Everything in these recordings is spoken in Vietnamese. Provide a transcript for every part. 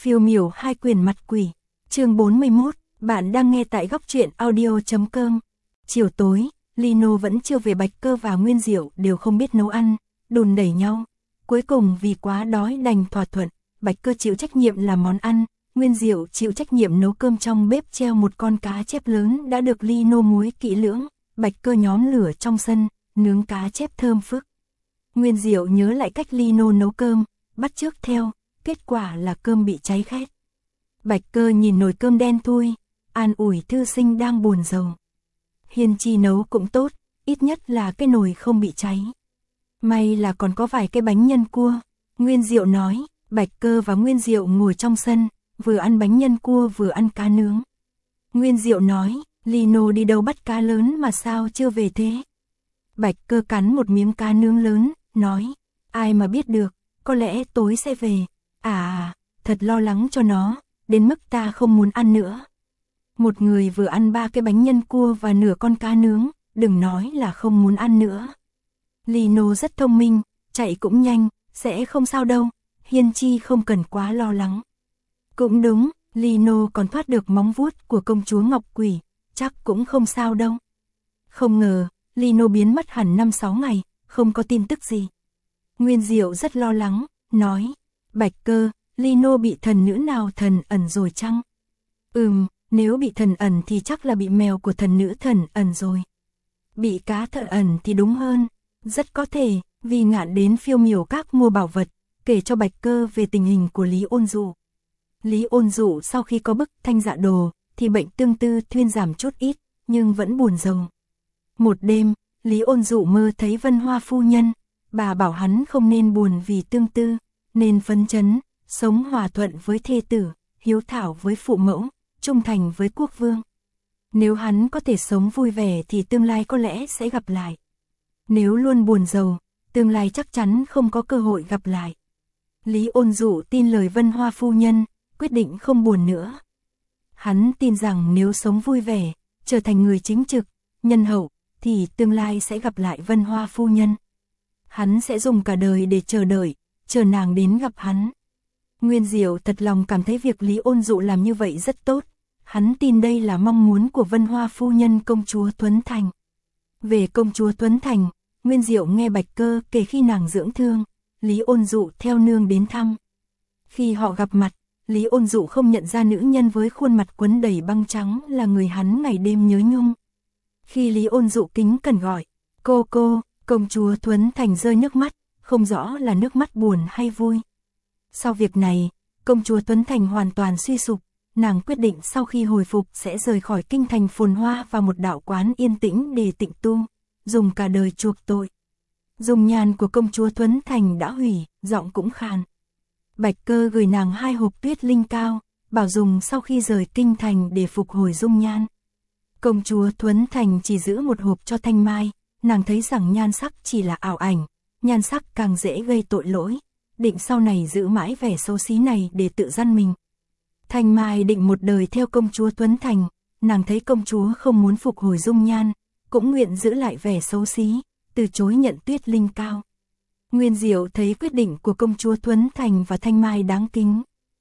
Phiêu miểu hai quyền mặt quỷ. Chương 41, bạn đang nghe tại góc truyện audio.com. Chiều tối, Lino vẫn chưa về, Bạch Cơ và Nguyên Diệu đều không biết nấu ăn, đùn đẩy nhau. Cuối cùng vì quá đói đành thỏa thuận, Bạch Cơ chịu trách nhiệm làm món ăn, Nguyên Diệu chịu trách nhiệm nấu cơm. Trong bếp treo một con cá chép lớn đã được Lino muối kỹ lưỡng, Bạch Cơ nhóm lửa trong sân, nướng cá chép thơm phức. Nguyên Diệu nhớ lại cách Lino nấu cơm, bắt chước theo, kết quả là cơm bị cháy khét. Bạch Cơ nhìn nồi cơm đen thui, an ủi thư sinh đang buồn rầu. Hiên Chi nấu cũng tốt, ít nhất là cái nồi không bị cháy. May là còn có vài cái bánh nhân cua, Nguyên Diệu nói. Bạch Cơ và Nguyên Diệu ngồi trong sân, vừa ăn bánh nhân cua vừa ăn cá nướng. Nguyên Diệu nói, Lino đi đâu bắt cá lớn mà sao chưa về thế? Bạch Cơ cắn một miếng cá nướng lớn, nói, ai mà biết được, có lẽ tối sẽ về. Thật lo lắng cho nó, đến mức ta không muốn ăn nữa. Một người vừa ăn 3 cái bánh nhân cua và nửa con cá nướng, đừng nói là không muốn ăn nữa. Lino rất thông minh, chạy cũng nhanh, sẽ không sao đâu, Hiên Chi không cần quá lo lắng. Cũng đúng, Lino còn thoát được móng vuốt của công chúa Ngọc Quỷ, chắc cũng không sao đâu. Không ngờ, Lino biến mất hẳn 5-6 ngày, không có tin tức gì. Nguyên Diệu rất lo lắng, nói, Bạch Cơ, Lino bị thần nữ nào thần ẩn rồi chăng? Nếu bị thần ẩn thì chắc là bị mèo của thần nữ thần ẩn rồi. Bị cá thần ẩn thì đúng hơn, rất có thể, vì Ngạn đến Phiêu miểu các mua bảo vật, kể cho Bạch Cơ về tình hình của Lý Ôn Dụ. Lý Ôn Dụ sau khi có bức Thanh Dạ Đồ, thì bệnh tương tư thuyên giảm chút ít, nhưng vẫn buồn rầu. Một đêm, Lý Ôn Dụ mơ thấy Vân Hoa phu nhân, bà bảo hắn không nên buồn vì tương tư, nên phấn chấn, sống hòa thuận với thê tử, hiếu thảo với phụ mẫu, trung thành với quốc vương. Nếu hắn có thể sống vui vẻ thì tương lai có lẽ sẽ gặp lại. Nếu luôn buồn rầu, tương lai chắc chắn không có cơ hội gặp lại. Lý Ôn Dụ tin lời Vân Hoa phu nhân, quyết định không buồn nữa. Hắn tin rằng nếu sống vui vẻ, trở thành người chính trực, nhân hậu, thì tương lai sẽ gặp lại Vân Hoa phu nhân. Hắn sẽ dùng cả đời để chờ đợi, chờ nàng đến gặp hắn. Nguyên Diệu thật lòng cảm thấy việc Lý Ôn Dụ làm như vậy rất tốt. Hắn tin đây là mong muốn của Vân Hoa phu nhân công chúa Tuấn Thành. Về công chúa Tuấn Thành, Nguyên Diệu nghe Bạch Cơ kể khi nàng dưỡng thương, Lý Ôn Dụ theo nương đến thăm. Khi họ gặp mặt, Lý Ôn Dụ không nhận ra nữ nhân với khuôn mặt quấn đầy băng trắng là người hắn ngày đêm nhớ nhung. Khi Lý Ôn Dụ kính cẩn gọi, cô, công chúa Tuấn Thành rơi nước mắt, không rõ là nước mắt buồn hay vui. Sau việc này, công chúa Tuấn Thành hoàn toàn suy sụp, nàng quyết định sau khi hồi phục sẽ rời khỏi kinh thành phồn hoa vào một đạo quán yên tĩnh để tịnh tu, dùng cả đời chuộc tội. Dung nhan của công chúa Tuấn Thành đã hủy, giọng cũng khàn. Bạch Cơ gửi nàng 2 hộp tuyết linh cao, bảo dùng sau khi rời kinh thành để phục hồi dung nhan. Công chúa Tuấn Thành chỉ giữ 1 hộp cho Thanh Mai, nàng thấy rằng nhan sắc chỉ là ảo ảnh, nhan sắc càng dễ gây tội lỗi, định sau này giữ mãi vẻ xấu xí này để tự dăn mình. Thanh Mai định một đời theo công chúa Tuấn Thành, nàng thấy công chúa không muốn phục hồi dung nhan, cũng nguyện giữ lại vẻ xấu xí, từ chối nhận tuyết linh cao. Nguyên Diệu thấy quyết định của công chúa Tuấn Thành và Thanh Mai đáng kính.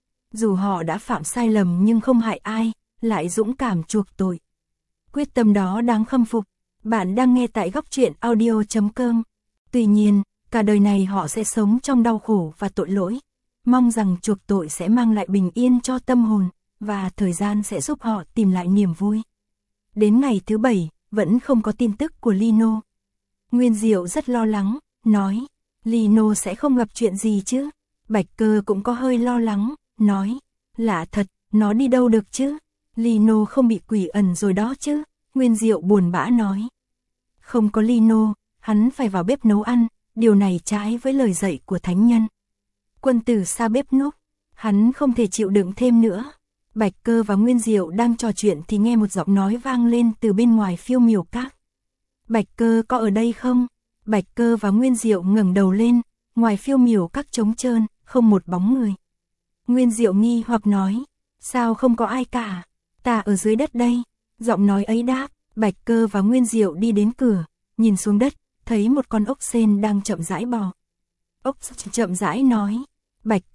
Dù họ đã phạm sai lầm nhưng không hại ai, lại dũng cảm chuộc tội. Quyết tâm đó đáng khâm phục. Bạn đang nghe tại góc truyện audio.com. Tuy nhiên, cả đời này họ sẽ sống trong đau khổ và tội lỗi. Mong rằng chuộc tội sẽ mang lại bình yên cho tâm hồn, và thời gian sẽ giúp họ tìm lại niềm vui. Đến ngày thứ 7, vẫn không có tin tức của Lino. Nguyên Diệu rất lo lắng, nói, Lino sẽ không gặp chuyện gì chứ? Bạch Cơ cũng có hơi lo lắng, nói, lạ thật, nó đi đâu được chứ? Lino không bị quỷ ẩn rồi đó chứ? Nguyên Diệu buồn bã nói. Không có Lino, hắn phải vào bếp nấu ăn, điều này trái với lời dạy của thánh nhân. Quân tử xa bếp núc, hắn không thể chịu đựng thêm nữa. Bạch Cơ và Nguyên Diệu đang trò chuyện thì nghe một giọng nói vang lên từ bên ngoài Phiêu miểu các. Bạch Cơ có ở đây không? Bạch Cơ và Nguyên Diệu ngẩng đầu lên, ngoài Phiêu miểu các trống trơn, không một bóng người. Nguyên Diệu nghi hoặc nói, sao không có ai cả? Ta ở dưới đất đây. Giọng nói ấy đáp. Bạch Cơ và Nguyên Diệu đi đến cửa, nhìn xuống đất, thấy một con ốc sên đang chậm rãi bò. Ốc chậm rãi nói, Bạch Cơ,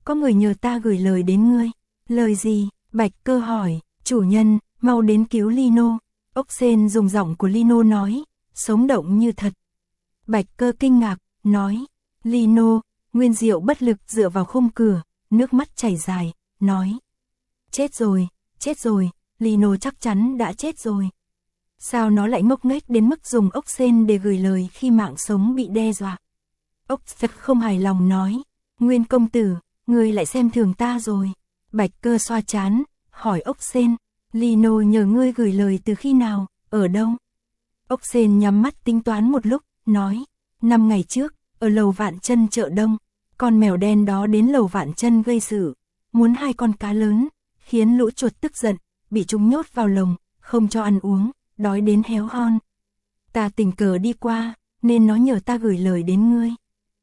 có người nhờ ta gửi lời đến ngươi. Lời gì? Bạch Cơ hỏi. Chủ nhân, mau đến cứu Lino. Ốc sên dùng giọng của Lino nói, sống động như thật. Bạch Cơ kinh ngạc, nói, Lino. Nguyên Diệu bất lực dựa vào khung cửa, nước mắt chảy dài, nói, chết rồi, Lino chắc chắn đã chết rồi. Sao nó lại ngốc nghếch đến mức dùng ốc sên để gửi lời khi mạng sống bị đe dọa? Ốc thật không hài lòng nói, Nguyên công tử, ngươi lại xem thường ta rồi. Bạch Cơ xoa trán, hỏi ốc sên, Lino nhờ ngươi gửi lời từ khi nào, ở đâu? Ốc sên nhắm mắt tính toán một lúc, nói, 5 ngày trước, ở lầu Vạn Chân chợ Đông, con mèo đen đó đến lầu Vạn Chân gây sự, muốn 2 con cá lớn, khiến lũ chuột tức giận, bị chúng nhốt vào lồng, không cho ăn uống, đói đến héo hon. Ta tình cờ đi qua, nên nó nhờ ta gửi lời đến ngươi.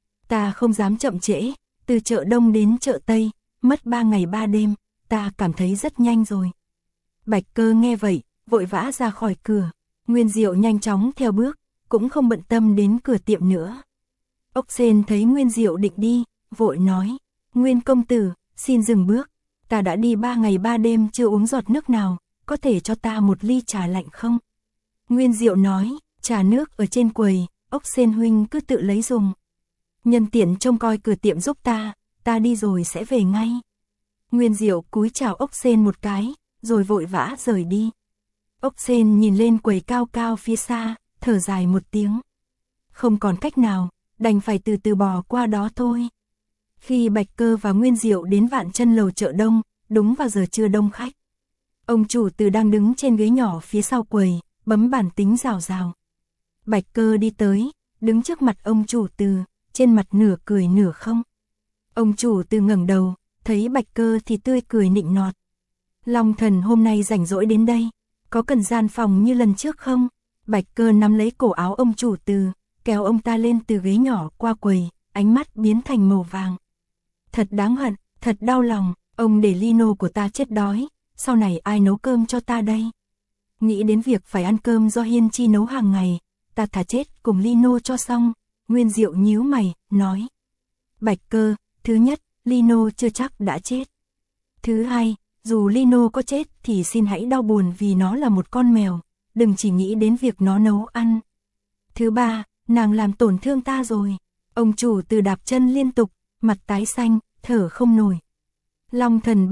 Ta không dám chậm trễ, từ chợ Đông đến chợ Tây, mất 3 ngày 3 đêm, ta cảm thấy rất nhanh rồi. Bạch Cơ nghe vậy, vội vã ra khỏi cửa. Nguyên Diệu nhanh chóng theo bước, cũng không bận tâm đến cửa tiệm nữa. Ốc sên thấy Nguyên Diệu định đi, vội nói, Nguyên công tử, xin dừng bước. Ta đã đi 3 ngày 3 đêm chưa uống giọt nước nào, có thể cho ta một ly trà lạnh không? Nguyên Diệu nói, trà nước ở trên quầy, Ốc sên huynh cứ tự lấy dùng. Nhân tiện trông coi cửa tiệm giúp ta đi rồi sẽ về ngay. Nguyên Diệu cúi chào ốc sên một cái, rồi vội vã rời đi. Ốc sên nhìn lên quầy cao cao phía xa, thở dài một tiếng. Không còn cách nào, đành phải từ từ bò qua đó thôi. Khi Bạch Cơ và Nguyên Diệu đến Vạn Chân lầu chợ Đông, đúng vào giờ trưa đông khách. Ông chủ từ đang đứng trên ghế nhỏ phía sau quầy, bấm bản tính rào rào. Bạch Cơ đi tới, đứng trước mặt ông chủ từ, trên mặt nửa cười nửa không. Ông chủ từ ngẩng đầu, thấy Bạch Cơ thì tươi cười nịnh nọt. Long Thần hôm nay rảnh rỗi đến đây, có cần gian phòng như lần trước không? Bạch Cơ nắm lấy cổ áo ông chủ từ, kéo ông ta lên từ ghế nhỏ qua quầy, ánh mắt biến thành màu vàng. Thật đáng hận, thật đau lòng, ông để Lino của ta chết đói, sau này ai nấu cơm cho ta đây? Nghĩ đến việc phải ăn cơm do Hiên Chi nấu hàng ngày, ta thà chết cùng Lino cho xong. Nguyên Diệu nhíu mày, nói. Bạch Cơ, thứ nhất, Lino chưa chắc đã chết. Thứ hai, dù Lino có chết thì xin hãy đau buồn vì nó là một con mèo, đừng chỉ nghĩ đến việc nó nấu ăn. Thứ ba, nàng làm tổn thương ta rồi. Ông chủ từ đạp chân liên tục, mặt tái xanh, thở không nổi. Long Thần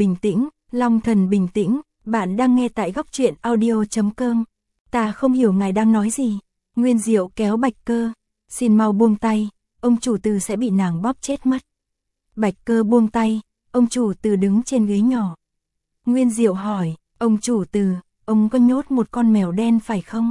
bình tĩnh, bạn đang nghe tại góc truyện audio.com. Ta không hiểu ngài đang nói gì. Nguyên Diệu kéo Bạch Cơ, xin mau buông tay, ông chủ từ sẽ bị nàng bóp chết mất. Bạch Cơ buông tay, ông chủ từ đứng trên ghế nhỏ. Nguyên Diệu hỏi, ông chủ từ, ông có nhốt một con mèo đen phải không?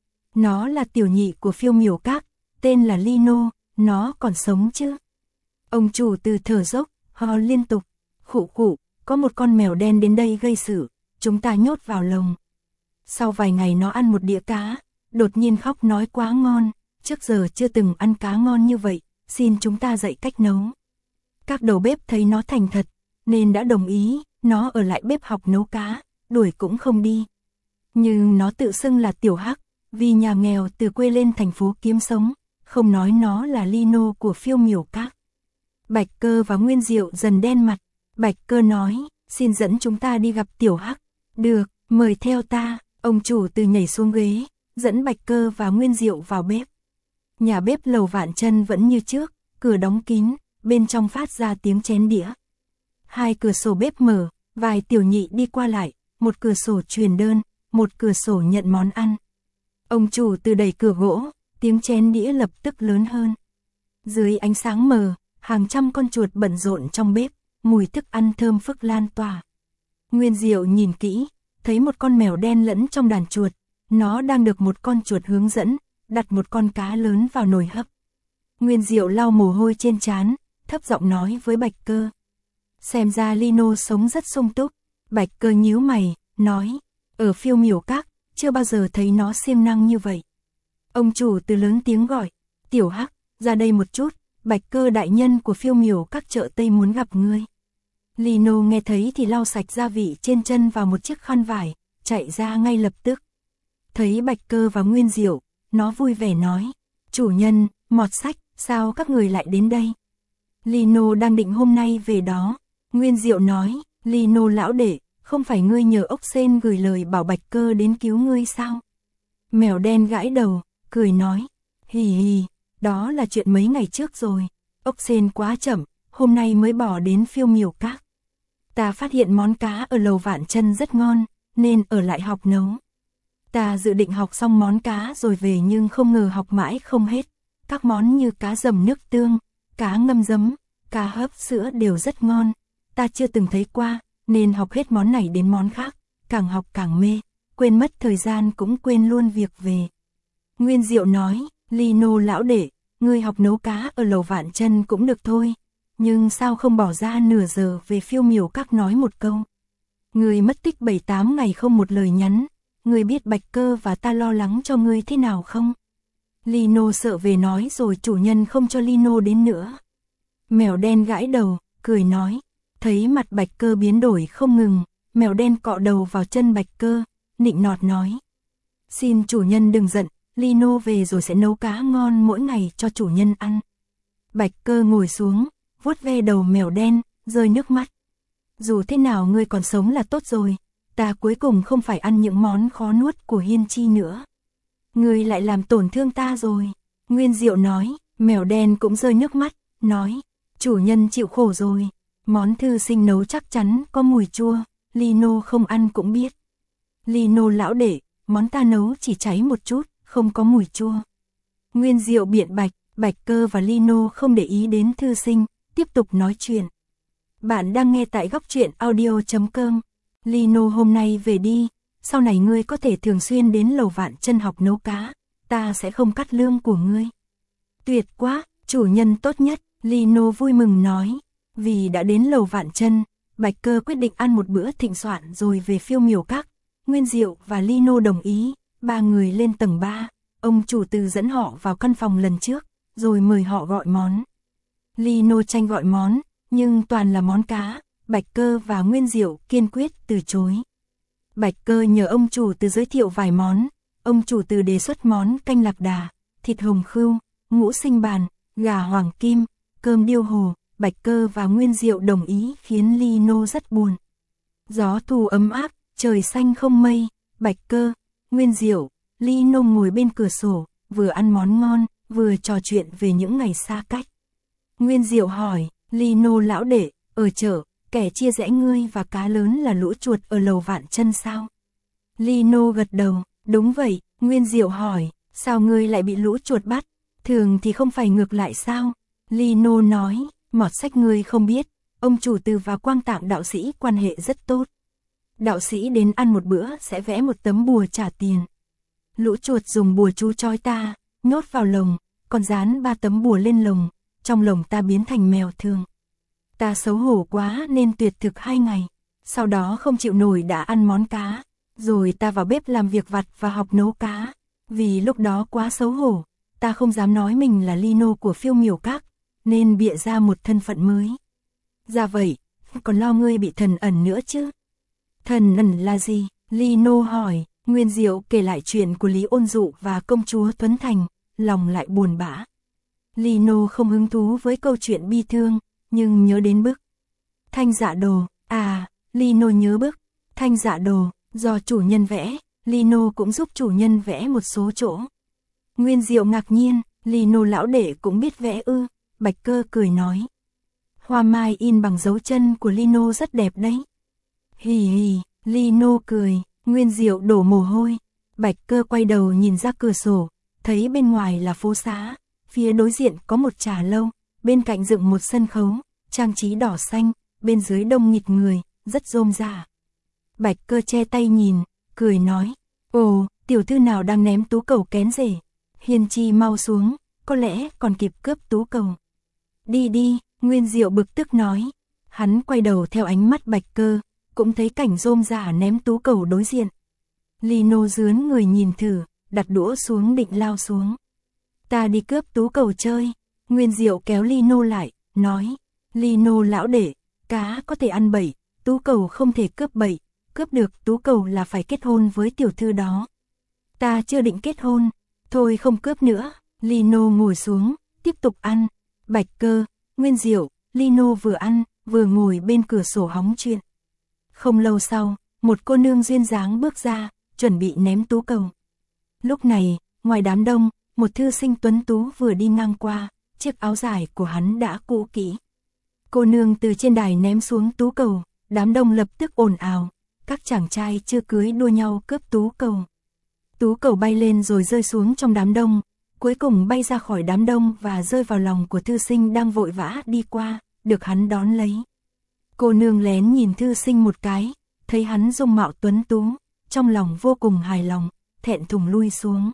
Nó là tiểu nhị của Phiêu Miểu Các, tên là Lino, nó còn sống chứ? Ông chủ từ thở dốc, ho liên tục, khụ khụ, có một con mèo đen đến đây gây sự, chúng ta nhốt vào lồng. Sau vài ngày nó ăn một đĩa cá, đột nhiên khóc nói quá ngon, trước giờ chưa từng ăn cá ngon như vậy, xin chúng ta dạy cách nấu. Các đầu bếp thấy nó thành thật, nên đã đồng ý, nó ở lại bếp học nấu cá, đuổi cũng không đi. Nhưng nó tự xưng là Tiểu Hắc, vì nhà nghèo từ quê lên thành phố kiếm sống, không nói nó là Lino của Phiêu Miểu Các. Bạch Cơ và Nguyên Diệu dần đen mặt, Bạch Cơ nói, xin dẫn chúng ta đi gặp Tiểu Hắc. Được, mời theo ta, ông chủ từ nhảy xuống ghế, dẫn Bạch Cơ và Nguyên Diệu vào bếp. Nhà bếp lầu Vạn Chân vẫn như trước, cửa đóng kín, bên trong phát ra tiếng chén đĩa. 2 cửa sổ bếp mở, vài tiểu nhị đi qua lại, một cửa sổ truyền đơn, một cửa sổ nhận món ăn. Ông chủ từ đẩy cửa gỗ, tiếng chén đĩa lập tức lớn hơn. Dưới ánh sáng mờ, hàng trăm con chuột bận rộn trong bếp, mùi thức ăn thơm phức lan tỏa. Nguyên Diệu nhìn kỹ, thấy một con mèo đen lẫn trong đàn chuột, nó đang được một con chuột hướng dẫn, đặt một con cá lớn vào nồi hấp. Nguyên Diệu lau mồ hôi trên trán, thấp giọng nói với Bạch Cơ. Xem ra Lino sống rất sung túc. Bạch Cơ nhíu mày, nói, ở Phiêu Miểu Các, chưa bao giờ thấy nó siêng năng như vậy. Ông chủ từ lớn tiếng gọi, Tiểu Hắc, ra đây một chút, Bạch Cơ đại nhân của Phiêu Miểu Các chợ Tây muốn gặp ngươi. Lino nghe thấy thì lau sạch gia vị trên chân vào một chiếc khăn vải, chạy ra ngay lập tức. Thấy Bạch Cơ và Nguyên Diệu, nó vui vẻ nói, chủ nhân, Mọt Sách, sao các người lại đến đây? Lino đang định hôm nay về đó, Nguyên Diệu nói, Lino lão đệ, không phải ngươi nhờ ốc sên gửi lời bảo Bạch Cơ đến cứu ngươi sao? Mèo đen gãi đầu, cười nói, hì hì, đó là chuyện mấy ngày trước rồi, ốc sên quá chậm, hôm nay mới bỏ đến Phiêu Miểu Các. Ta phát hiện món cá ở lầu Vạn Chân rất ngon, nên ở lại học nấu. Ta dự định học xong món cá rồi về nhưng không ngờ học mãi không hết. Các món như cá dầm nước tương, cá ngâm giấm, cá hấp sữa đều rất ngon. Ta chưa từng thấy qua, nên học hết món này đến món khác, càng học càng mê, quên mất thời gian cũng quên luôn việc về. Nguyên Diệu nói, Lino lão đệ, ngươi học nấu cá ở lầu Vạn Chân cũng được thôi, nhưng sao không bỏ ra nửa giờ về Phiêu Miểu Các nói một câu. Ngươi mất tích 7-8 ngày không một lời nhắn, ngươi biết Bạch Cơ và ta lo lắng cho ngươi thế nào không? Lino sợ về nói rồi chủ nhân không cho Lino đến nữa. Mèo đen gãi đầu, cười nói, thấy mặt Bạch Cơ biến đổi không ngừng, mèo đen cọ đầu vào chân Bạch Cơ, nịnh nọt nói. Xin chủ nhân đừng giận, Lino về rồi sẽ nấu cá ngon mỗi ngày cho chủ nhân ăn. Bạch Cơ ngồi xuống, vuốt ve đầu mèo đen, rơi nước mắt. Dù thế nào ngươi còn sống là tốt rồi, ta cuối cùng không phải ăn những món khó nuốt của Hiên Chi nữa. Ngươi lại làm tổn thương ta rồi. Nguyên Diệu nói, mèo đen cũng rơi nước mắt, nói, chủ nhân chịu khổ rồi. Món thư sinh nấu chắc chắn có mùi chua, Lino không ăn cũng biết. Lino lão đệ, món ta nấu chỉ cháy một chút, không có mùi chua. Nguyên Diệu biện bạch, Bạch Cơ và Lino không để ý đến thư sinh, tiếp tục nói chuyện. Bạn đang nghe tại góc truyện audio.com. Lino hôm nay về đi, sau này ngươi có thể thường xuyên đến lầu Vạn Chân học nấu cá, ta sẽ không cắt lương của ngươi. Tuyệt quá, chủ nhân tốt nhất, Lino vui mừng nói. Vì đã đến lầu Vạn Chân, Bạch Cơ quyết định ăn một bữa thịnh soạn rồi về Phiêu Miểu Các. Nguyên Diệu và Lino đồng ý, ba người lên tầng 3, ông chủ từ dẫn họ vào căn phòng lần trước, rồi mời họ gọi món. Lino tranh gọi món, nhưng toàn là món cá, Bạch Cơ và Nguyên Diệu kiên quyết từ chối. Bạch Cơ nhờ ông chủ từ giới thiệu vài món, ông chủ từ đề xuất món canh lạc đà, thịt hồng khưu, ngũ sinh bàn, gà hoàng kim, cơm điêu hồ. Bạch Cơ và Nguyên Diệu đồng ý khiến Lino rất buồn. Gió thu ấm áp, trời xanh không mây, Bạch Cơ, Nguyên Diệu, Lino ngồi bên cửa sổ, vừa ăn món ngon, vừa trò chuyện về những ngày xa cách. Nguyên Diệu hỏi, Lino lão đệ, ở chợ, kẻ chia rẽ ngươi và cá lớn là lũ chuột ở lầu Vạn Chân sao? Lino gật đầu, đúng vậy. Nguyên Diệu hỏi, sao ngươi lại bị lũ chuột bắt? Thường thì không phải ngược lại sao? Lino nói, mọt sách ngươi không biết, ông chủ từ và Quang Tạng đạo sĩ quan hệ rất tốt. Đạo sĩ đến ăn một bữa sẽ vẽ một tấm bùa trả tiền. Lũ chuột dùng bùa chú trói ta, nhốt vào lồng, còn dán 3 tấm bùa lên lồng, trong lồng ta biến thành mèo thường. Ta xấu hổ quá nên tuyệt thực 2 ngày, sau đó không chịu nổi đã ăn món cá, rồi ta vào bếp làm việc vặt và học nấu cá. Vì lúc đó quá xấu hổ, ta không dám nói mình là Lino của Phiêu Miểu Các, nên bịa ra một thân phận mới. Dạ vậy, còn lo ngươi bị thần ẩn nữa chứ? Thần ẩn là gì? Lino hỏi. Nguyên Diệu kể lại chuyện của Lý Ôn Dụ và công chúa Tuấn Thành, lòng lại buồn bã. Lino không hứng thú với câu chuyện bi thương, nhưng nhớ đến bức Thanh Dạ Đồ. À, Lino nhớ bức Thanh Dạ Đồ, do chủ nhân vẽ, Lino cũng giúp chủ nhân vẽ một số chỗ. Nguyên Diệu ngạc nhiên, Lino lão đệ cũng biết vẽ ư? Bạch Cơ cười nói. Hoa mai in bằng dấu chân của Lino rất đẹp đấy. Hì hì, Lino cười, Nguyên Diệu đổ mồ hôi. Bạch Cơ quay đầu nhìn ra cửa sổ, thấy bên ngoài là phố xá, phía đối diện có một trà lâu, bên cạnh dựng một sân khấu, trang trí đỏ xanh, bên dưới đông nghịt người, rất rôm rả. Bạch Cơ che tay nhìn, cười nói, ồ, tiểu thư nào đang ném tú cầu kén rể. Hiên Chi mau xuống, có lẽ còn kịp cướp tú cầu. Đi đi, Nguyên Diệu bực tức nói. Hắn quay đầu theo ánh mắt Bạch Cơ, cũng thấy cảnh rôm rả ném tú cầu đối diện. Lino dướn người nhìn thử, đặt đũa xuống định lao xuống. Ta đi cướp tú cầu chơi. Nguyên Diệu kéo Lino lại, nói. Lino lão đệ, cá có thể ăn bậy, tú cầu không thể cướp bậy, cướp được tú cầu là phải kết hôn với tiểu thư đó. Ta chưa định kết hôn, thôi không cướp nữa. Lino ngồi xuống, tiếp tục ăn. Bạch Cơ, Nguyên Diệu, Lino vừa ăn, vừa ngồi bên cửa sổ hóng chuyện. Không lâu sau, một cô nương duyên dáng bước ra, chuẩn bị ném tú cầu. Lúc này, ngoài đám đông, một thư sinh tuấn tú vừa đi ngang qua, chiếc áo dài của hắn đã cũ kỹ. Cô nương từ trên đài ném xuống tú cầu, đám đông lập tức ồn ào, các chàng trai chưa cưới đua nhau cướp tú cầu. Tú cầu bay lên rồi rơi xuống trong đám đông, cuối cùng bay ra khỏi đám đông và rơi vào lòng của thư sinh đang vội vã đi qua, được hắn đón lấy. Cô nương lén nhìn thư sinh một cái, thấy hắn dung mạo tuấn tú, trong lòng vô cùng hài lòng, thẹn thùng lui xuống.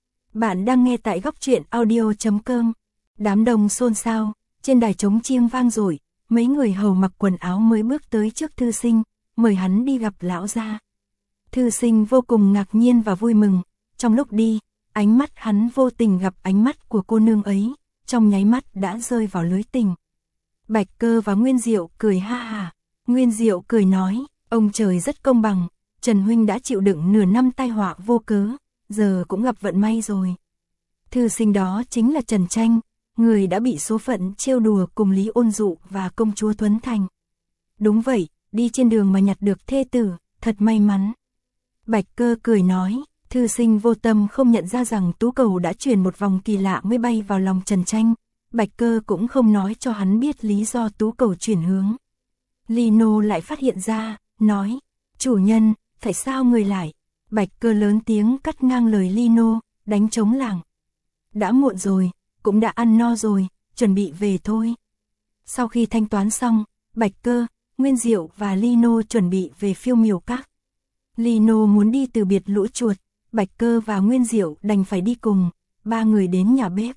Bạn đang nghe tại góc truyện audio.com. Đám đông xôn xao, trên đài trống chiêng vang dội, mấy người hầu mặc quần áo mới bước tới trước thư sinh, mời hắn đi gặp lão gia. Thư sinh vô cùng ngạc nhiên và vui mừng, trong lúc đi, ánh mắt hắn vô tình gặp ánh mắt của cô nương ấy, trong nháy mắt đã rơi vào lưới tình. Bạch Cơ và Nguyên Diệu cười ha hả. Nguyên Diệu cười nói, ông trời rất công bằng, Trần huynh đã chịu đựng nửa năm tai họa vô cớ, giờ cũng gặp vận may rồi. Thư sinh đó chính là Trần Tranh, người đã bị số phận trêu đùa cùng Lý Ôn Dụ và công chúa Tuấn Thành. Đúng vậy, đi trên đường mà nhặt được thê tử, thật may mắn. Bạch Cơ cười nói, thư sinh vô tâm không nhận ra rằng tú cầu đã chuyển một vòng kỳ lạ mới bay vào lòng Trần Tranh. Bạch Cơ cũng không nói cho hắn biết lý do tú cầu chuyển hướng. Lino lại phát hiện ra, nói, chủ nhân, tại sao người lại? Bạch Cơ lớn tiếng cắt ngang lời Lino, đánh trống lảng. Đã muộn rồi, cũng đã ăn no rồi, chuẩn bị về thôi. Sau khi thanh toán xong, Bạch Cơ, Nguyên Diệu và Lino chuẩn bị về Phiêu Miểu Các. Lino muốn đi từ biệt lũ chuột, Bạch Cơ và Nguyên Diệu đành phải đi cùng, ba người đến nhà bếp.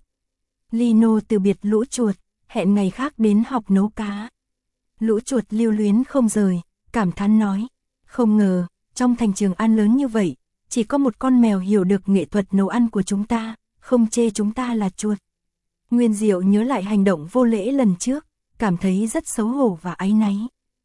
Lino từ biệt lũ chuột, hẹn ngày khác đến học nấu cá. Lũ chuột lưu luyến không rời, cảm thán nói, không ngờ, trong thành Trường An lớn như vậy, chỉ có một con mèo hiểu được nghệ thuật nấu ăn của chúng ta, không chê chúng ta là chuột. Nguyên Diệu nhớ lại hành động vô lễ lần trước, cảm thấy rất xấu hổ và áy náy.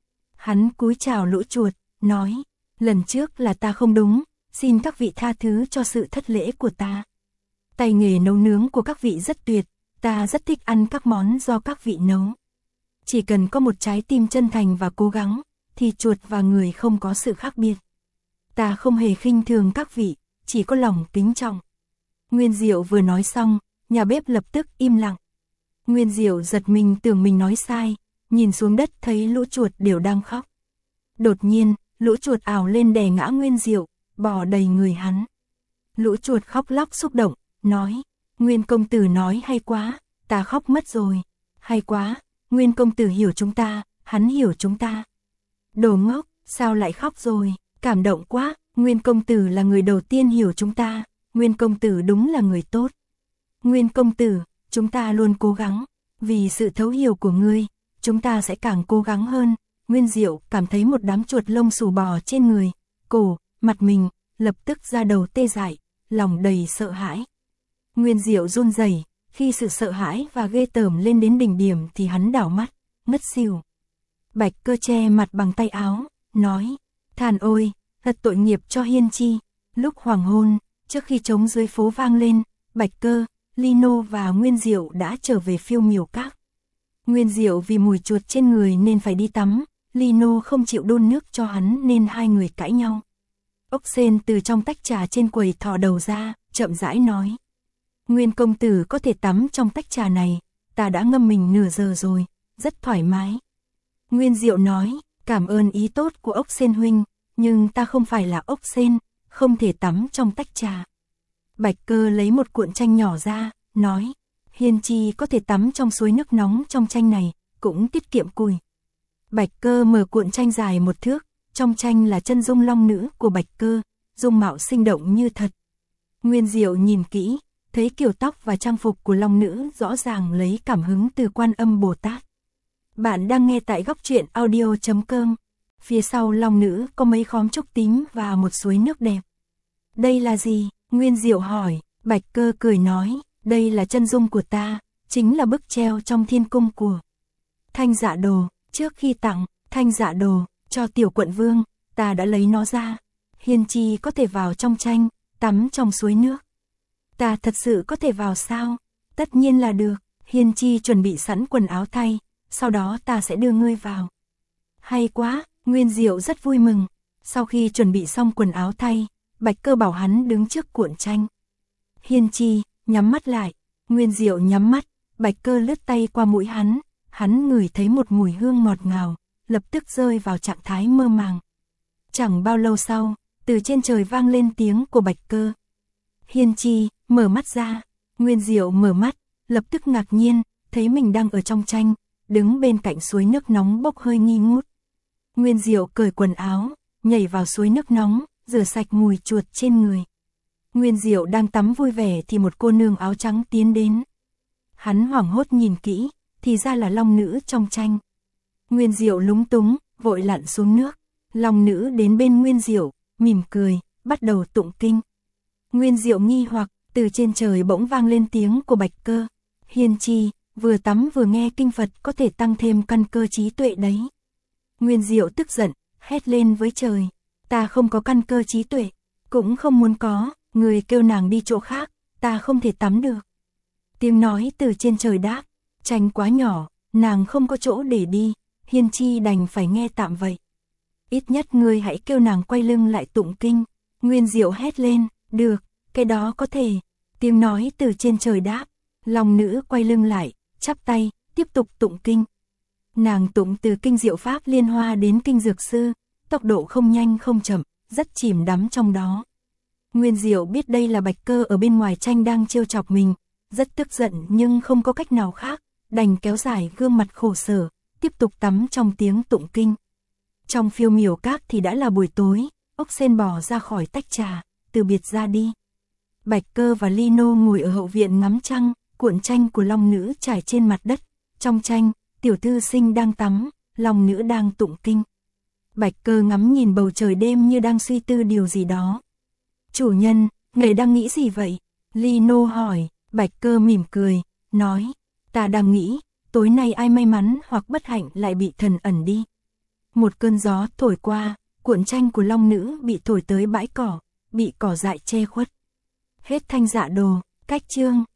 Hắn cúi chào lũ chuột, nói, lần trước là ta không đúng, xin các vị tha thứ cho sự thất lễ của ta. Tay nghề nấu nướng của các vị rất tuyệt, ta rất thích ăn các món do các vị nấu. Chỉ cần có một trái tim chân thành và cố gắng, thì chuột và người không có sự khác biệt. Ta không hề khinh thường các vị, chỉ có lòng kính trọng. Nguyên Diệu vừa nói xong, nhà bếp lập tức im lặng. Nguyên Diệu giật mình tưởng mình nói sai, nhìn xuống đất thấy lũ chuột đều đang khóc. Đột nhiên, lũ chuột ào lên đè ngã Nguyên Diệu, bò đầy người hắn. Lũ chuột khóc lóc xúc động, nói, Nguyên công tử nói hay quá, ta khóc mất rồi. Hay quá, Nguyên công tử hiểu chúng ta, hắn hiểu chúng ta. Đồ ngốc, sao lại khóc rồi, cảm động quá, Nguyên công tử là người đầu tiên hiểu chúng ta, Nguyên công tử đúng là người tốt. Nguyên công tử, chúng ta luôn cố gắng, vì sự thấu hiểu của ngươi, chúng ta sẽ càng cố gắng hơn. Nguyên Diệu cảm thấy một đám chuột lông xù bò trên người, cổ, mặt mình, lập tức da đầu tê dại, lòng đầy sợ hãi. Nguyên Diệu run rẩy, khi sự sợ hãi và ghê tởm lên đến đỉnh điểm thì hắn đảo mắt, ngất xỉu. Bạch Cơ che mặt bằng tay áo, nói, thàn ôi, thật tội nghiệp cho Hiên Chi. Lúc hoàng hôn, trước khi trống dưới phố vang lên, Bạch Cơ, Lino và Nguyên Diệu đã trở về Phiêu Miểu Các. Nguyên Diệu vì mùi chuột trên người nên phải đi tắm, Lino không chịu đun nước cho hắn nên hai người cãi nhau. Ốc sên từ trong tách trà trên quầy thò đầu ra, chậm rãi nói, Nguyên công tử có thể tắm trong tách trà này, ta đã ngâm mình nửa giờ rồi, rất thoải mái. Nguyên Diệu nói, cảm ơn ý tốt của ốc sên huynh, nhưng ta không phải là ốc sên, không thể tắm trong tách trà. Bạch Cơ lấy một cuộn tranh nhỏ ra, nói, Hiên Chi có thể tắm trong suối nước nóng trong tranh này, cũng tiết kiệm củi. Bạch Cơ mở cuộn tranh dài 1 thước, trong tranh là chân dung long nữ của Bạch Cơ, dung mạo sinh động như thật. Nguyên Diệu nhìn kỹ, thấy kiểu tóc và trang phục của long nữ rõ ràng lấy cảm hứng từ Quan Âm Bồ Tát. Bạn đang nghe tại góc truyện audio.com. Phía sau long nữ có mấy khóm trúc tím và một suối nước đẹp. Đây là gì? Nguyên Diệu hỏi. Bạch Cơ cười nói, đây là chân dung của ta, chính là bức treo trong thiên cung của Thanh Dạ Đồ. Trước khi tặng Thanh Dạ Đồ cho tiểu quận vương, ta đã lấy nó ra. Hiên Chi có thể vào trong tranh, tắm trong suối nước. Ta thật sự có thể vào sao? Tất nhiên là được. Hiên Chi chuẩn bị sẵn quần áo thay, sau đó ta sẽ đưa ngươi vào. Hay quá, Nguyên Diệu rất vui mừng. Sau khi chuẩn bị xong quần áo thay, Bạch Cơ bảo hắn đứng trước cuộn tranh. Hiên Chi, nhắm mắt lại. Nguyên Diệu nhắm mắt, Bạch Cơ lướt tay qua mũi hắn ngửi thấy một mùi hương ngọt ngào, lập tức rơi vào trạng thái mơ màng. Chẳng bao lâu sau, từ trên trời vang lên tiếng của Bạch Cơ. Hiên Chi, mở mắt ra. Nguyên Diệu mở mắt, lập tức ngạc nhiên, thấy mình đang ở trong tranh, đứng bên cạnh suối nước nóng bốc hơi nghi ngút. Nguyên Diệu cởi quần áo, nhảy vào suối nước nóng, rửa sạch mùi chuột trên người. Nguyên Diệu đang tắm vui vẻ thì một cô nương áo trắng tiến đến. Hắn hoảng hốt nhìn kỹ, thì ra là Long Nữ trong tranh. Nguyên Diệu lúng túng, vội lặn xuống nước. Long Nữ đến bên Nguyên Diệu, mỉm cười, bắt đầu tụng kinh. Nguyên Diệu nghi hoặc, từ trên trời bỗng vang lên tiếng của Bạch Cơ. Hiên Chi, vừa tắm vừa nghe kinh Phật có thể tăng thêm căn cơ trí tuệ đấy. Nguyên Diệu tức giận, hét lên với trời. Ta không có căn cơ trí tuệ, cũng không muốn có, người kêu nàng đi chỗ khác, ta không thể tắm được. Tiếng nói từ trên trời đáp, tranh quá nhỏ, nàng không có chỗ để đi, Hiên Chi đành phải nghe tạm vậy. Ít nhất ngươi hãy kêu nàng quay lưng lại tụng kinh. Nguyên Diệu hét lên, được, cái đó có thể. Tiếng nói từ trên trời đáp, Long Nữ quay lưng lại, chắp tay, tiếp tục tụng kinh. Nàng tụng từ kinh Diệu Pháp Liên Hoa đến kinh Dược Sư, tốc độ không nhanh không chậm, rất chìm đắm trong đó. Nguyên Diệu biết đây là Bạch Cơ ở bên ngoài tranh đang trêu chọc mình, rất tức giận nhưng không có cách nào khác, đành kéo dài gương mặt khổ sở, tiếp tục tắm trong tiếng tụng kinh. Trong phiêu miểu các thì đã là buổi tối, ốc sên bò ra khỏi tách trà, từ biệt ra đi. Bạch Cơ và Lino ngồi ở hậu viện ngắm trăng, cuộn tranh của Long Nữ trải trên mặt đất. Trong tranh, tiểu thư sinh đang tắm, Long Nữ đang tụng kinh. Bạch Cơ ngắm nhìn bầu trời đêm như đang suy tư điều gì đó. Chủ nhân, ngài đang nghĩ gì vậy? Lino hỏi. Bạch Cơ mỉm cười, nói, ta đang nghĩ, tối nay ai may mắn hoặc bất hạnh lại bị thần ẩn đi. Một cơn gió thổi qua, cuộn tranh của Long Nữ bị thổi tới bãi cỏ, bị cỏ dại che khuất. Hết thanh dạ đồ, cách chương.